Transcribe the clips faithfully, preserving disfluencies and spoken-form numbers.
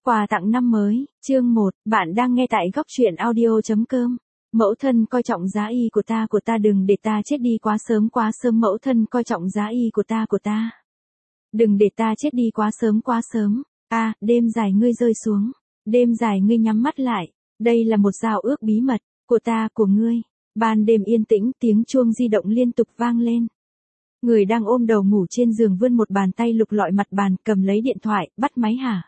Quà tặng năm mới, chương một, bạn đang nghe tại góc truyện audio chấm com. Mẫu thân coi trọng giá y của ta của ta đừng để ta chết đi quá sớm quá sớm mẫu thân coi trọng giá y của ta của ta. Đừng để ta chết đi quá sớm quá sớm. A, à, đêm dài ngươi rơi xuống. Đêm dài ngươi nhắm mắt lại. Đây là một giao ước bí mật, của ta của ngươi. Ban đêm yên tĩnh tiếng chuông di động liên tục vang lên. Người đang ôm đầu ngủ trên giường vươn một bàn tay lục lọi mặt bàn cầm lấy điện thoại, bắt máy hả?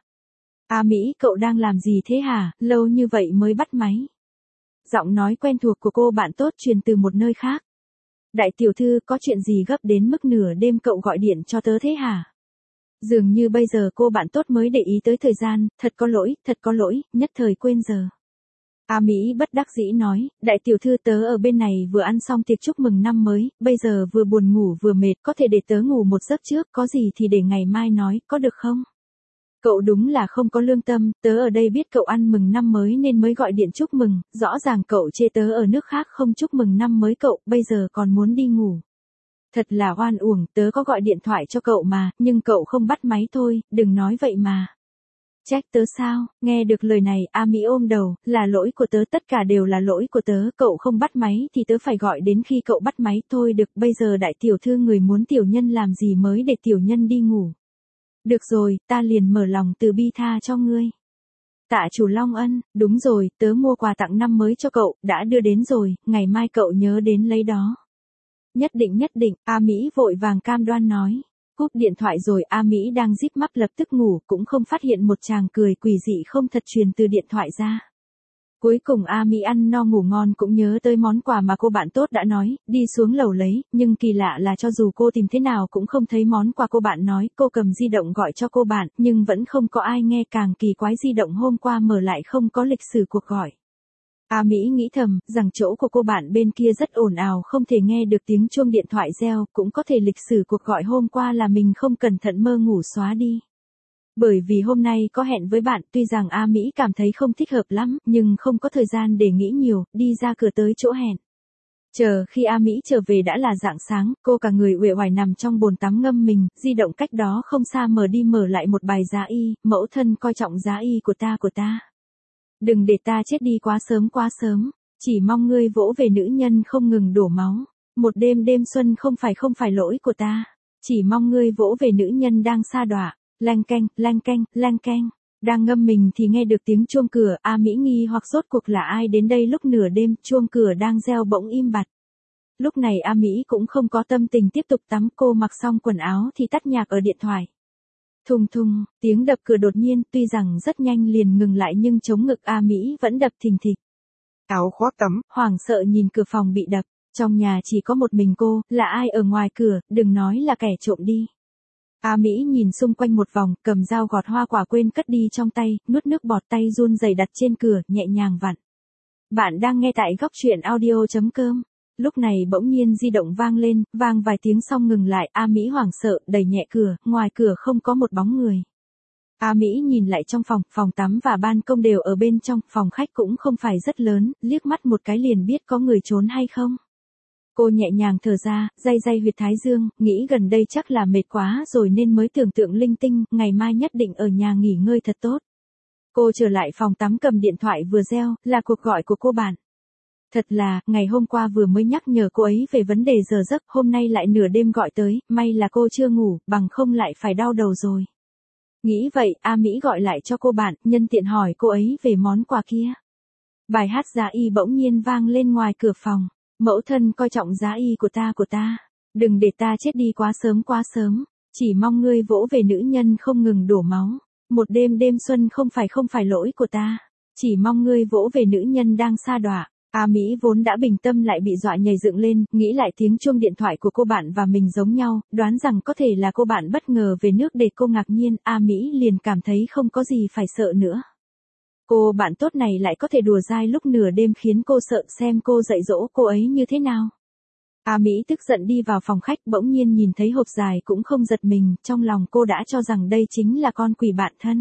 A Mỹ, cậu đang làm gì thế hả, lâu như vậy mới bắt máy. Giọng nói quen thuộc của cô bạn tốt truyền từ một nơi khác. Đại tiểu thư, có chuyện gì gấp đến mức nửa đêm cậu gọi điện cho tớ thế hả? Dường như bây giờ cô bạn tốt mới để ý tới thời gian, thật có lỗi, thật có lỗi, nhất thời quên giờ. A Mỹ bất đắc dĩ nói, đại tiểu thư tớ ở bên này vừa ăn xong tiệc chúc mừng năm mới, bây giờ vừa buồn ngủ vừa mệt, có thể để tớ ngủ một giấc trước, có gì thì để ngày mai nói, có được không? Cậu đúng là không có lương tâm, tớ ở đây biết cậu ăn mừng năm mới nên mới gọi điện chúc mừng, rõ ràng cậu chê tớ ở nước khác không chúc mừng năm mới cậu, bây giờ còn muốn đi ngủ. Thật là oan uổng, tớ có gọi điện thoại cho cậu mà, nhưng cậu không bắt máy thôi, đừng nói vậy mà. Trách tớ sao, nghe được lời này, A Mỹ ôm đầu, là lỗi của tớ, tất cả đều là lỗi của tớ, cậu không bắt máy thì tớ phải gọi đến khi cậu bắt máy, thôi được, bây giờ đại tiểu thư người muốn tiểu nhân làm gì mới để tiểu nhân đi ngủ. Được rồi, ta liền mở lòng từ bi tha cho ngươi. Tạ chủ Long Ân, đúng rồi, tớ mua quà tặng năm mới cho cậu, đã đưa đến rồi, ngày mai cậu nhớ đến lấy đó. Nhất định nhất định, A Mỹ vội vàng cam đoan nói. Cúp điện thoại rồi A Mỹ đang díp mắt lập tức ngủ cũng không phát hiện một chàng cười quỷ dị không thật truyền từ điện thoại ra. Cuối cùng A Mỹ ăn no ngủ ngon cũng nhớ tới món quà mà cô bạn tốt đã nói, đi xuống lầu lấy, nhưng kỳ lạ là cho dù cô tìm thế nào cũng không thấy món quà cô bạn nói, cô cầm di động gọi cho cô bạn, nhưng vẫn không có ai nghe, càng kỳ quái di động hôm qua mở lại không có lịch sử cuộc gọi. A Mỹ nghĩ thầm, rằng chỗ của cô bạn bên kia rất ồn ào không thể nghe được tiếng chuông điện thoại reo, cũng có thể lịch sử cuộc gọi hôm qua là mình không cẩn thận mơ ngủ xóa đi. Bởi vì hôm nay có hẹn với bạn, tuy rằng A Mỹ cảm thấy không thích hợp lắm, nhưng không có thời gian để nghĩ nhiều, đi ra cửa tới chỗ hẹn. Chờ khi A Mỹ trở về đã là rạng sáng, cô cả người uể oải nằm trong bồn tắm ngâm mình, di động cách đó không xa mở đi mở lại một bài giá y, mẫu thân coi trọng giá y của ta của ta. Đừng để ta chết đi quá sớm quá sớm, chỉ mong ngươi vỗ về nữ nhân không ngừng đổ máu. Một đêm đêm xuân không phải không phải lỗi của ta, chỉ mong ngươi vỗ về nữ nhân đang sa đọa. Lanh canh, lanh canh, lanh canh. Đang ngâm mình thì nghe được tiếng chuông cửa, A Mỹ nghi hoặc rốt cuộc là ai đến đây lúc nửa đêm, chuông cửa đang reo bỗng im bặt. Lúc này A Mỹ cũng không có tâm tình tiếp tục tắm, cô mặc xong quần áo thì tắt nhạc ở điện thoại. Thùng thùng, tiếng đập cửa đột nhiên, tuy rằng rất nhanh liền ngừng lại nhưng chống ngực A Mỹ vẫn đập thình thịch. Áo khoác tắm, hoảng sợ nhìn cửa phòng bị đập, trong nhà chỉ có một mình cô, là ai ở ngoài cửa, đừng nói là kẻ trộm đi. A Mỹ nhìn xung quanh một vòng, cầm dao gọt hoa quả quên cất đi trong tay, nuốt nước bọt tay run rẩy đặt trên cửa, nhẹ nhàng vặn. Bạn đang nghe tại góc truyện audio chấm com. Lúc này bỗng nhiên di động vang lên, vang vài tiếng xong ngừng lại, A Mỹ hoảng sợ, đẩy nhẹ cửa, ngoài cửa không có một bóng người. A Mỹ nhìn lại trong phòng, phòng tắm và ban công đều ở bên trong, phòng khách cũng không phải rất lớn, liếc mắt một cái liền biết có người trốn hay không. Cô nhẹ nhàng thở ra, day day huyệt thái dương, nghĩ gần đây chắc là mệt quá rồi nên mới tưởng tượng linh tinh, ngày mai nhất định ở nhà nghỉ ngơi thật tốt. Cô trở lại phòng tắm cầm điện thoại vừa reo, là cuộc gọi của cô bạn. Thật là, ngày hôm qua vừa mới nhắc nhở cô ấy về vấn đề giờ giấc, hôm nay lại nửa đêm gọi tới, may là cô chưa ngủ, bằng không lại phải đau đầu rồi. Nghĩ vậy, A Mỹ gọi lại cho cô bạn, nhân tiện hỏi cô ấy về món quà kia. Bài hát giá y bỗng nhiên vang lên ngoài cửa phòng. Mẫu thân coi trọng giá y của ta của ta. Đừng để ta chết đi quá sớm quá sớm, chỉ mong ngươi vỗ về nữ nhân không ngừng đổ máu. Một đêm đêm xuân không phải không phải lỗi của ta, chỉ mong ngươi vỗ về nữ nhân đang sa đọa. A Mỹ vốn đã bình tâm lại bị dọa nhảy dựng lên, nghĩ lại tiếng chuông điện thoại của cô bạn và mình giống nhau, đoán rằng có thể là cô bạn bất ngờ về nước để cô ngạc nhiên, A Mỹ liền cảm thấy không có gì phải sợ nữa. Cô bạn tốt này lại có thể đùa dai lúc nửa đêm khiến cô sợ, xem cô dạy dỗ cô ấy như thế nào. A Mỹ tức giận đi vào phòng khách, bỗng nhiên nhìn thấy hộp dài cũng không giật mình, trong lòng cô đã cho rằng đây chính là con quỷ bạn thân.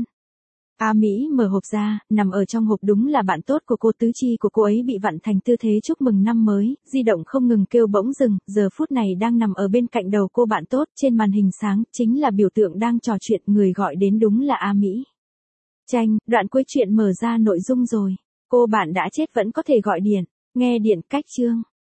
A Mỹ mở hộp ra, nằm ở trong hộp đúng là bạn tốt của cô, tứ chi của cô ấy bị vặn thành tư thế chúc mừng năm mới, di động không ngừng kêu bỗng dừng, giờ phút này đang nằm ở bên cạnh đầu cô bạn tốt, trên màn hình sáng, chính là biểu tượng đang trò chuyện, người gọi đến đúng là A Mỹ. Chanh, đoạn cuối chuyện mở ra nội dung rồi. Cô bạn đã chết vẫn có thể gọi điện. Nghe điện cách chương.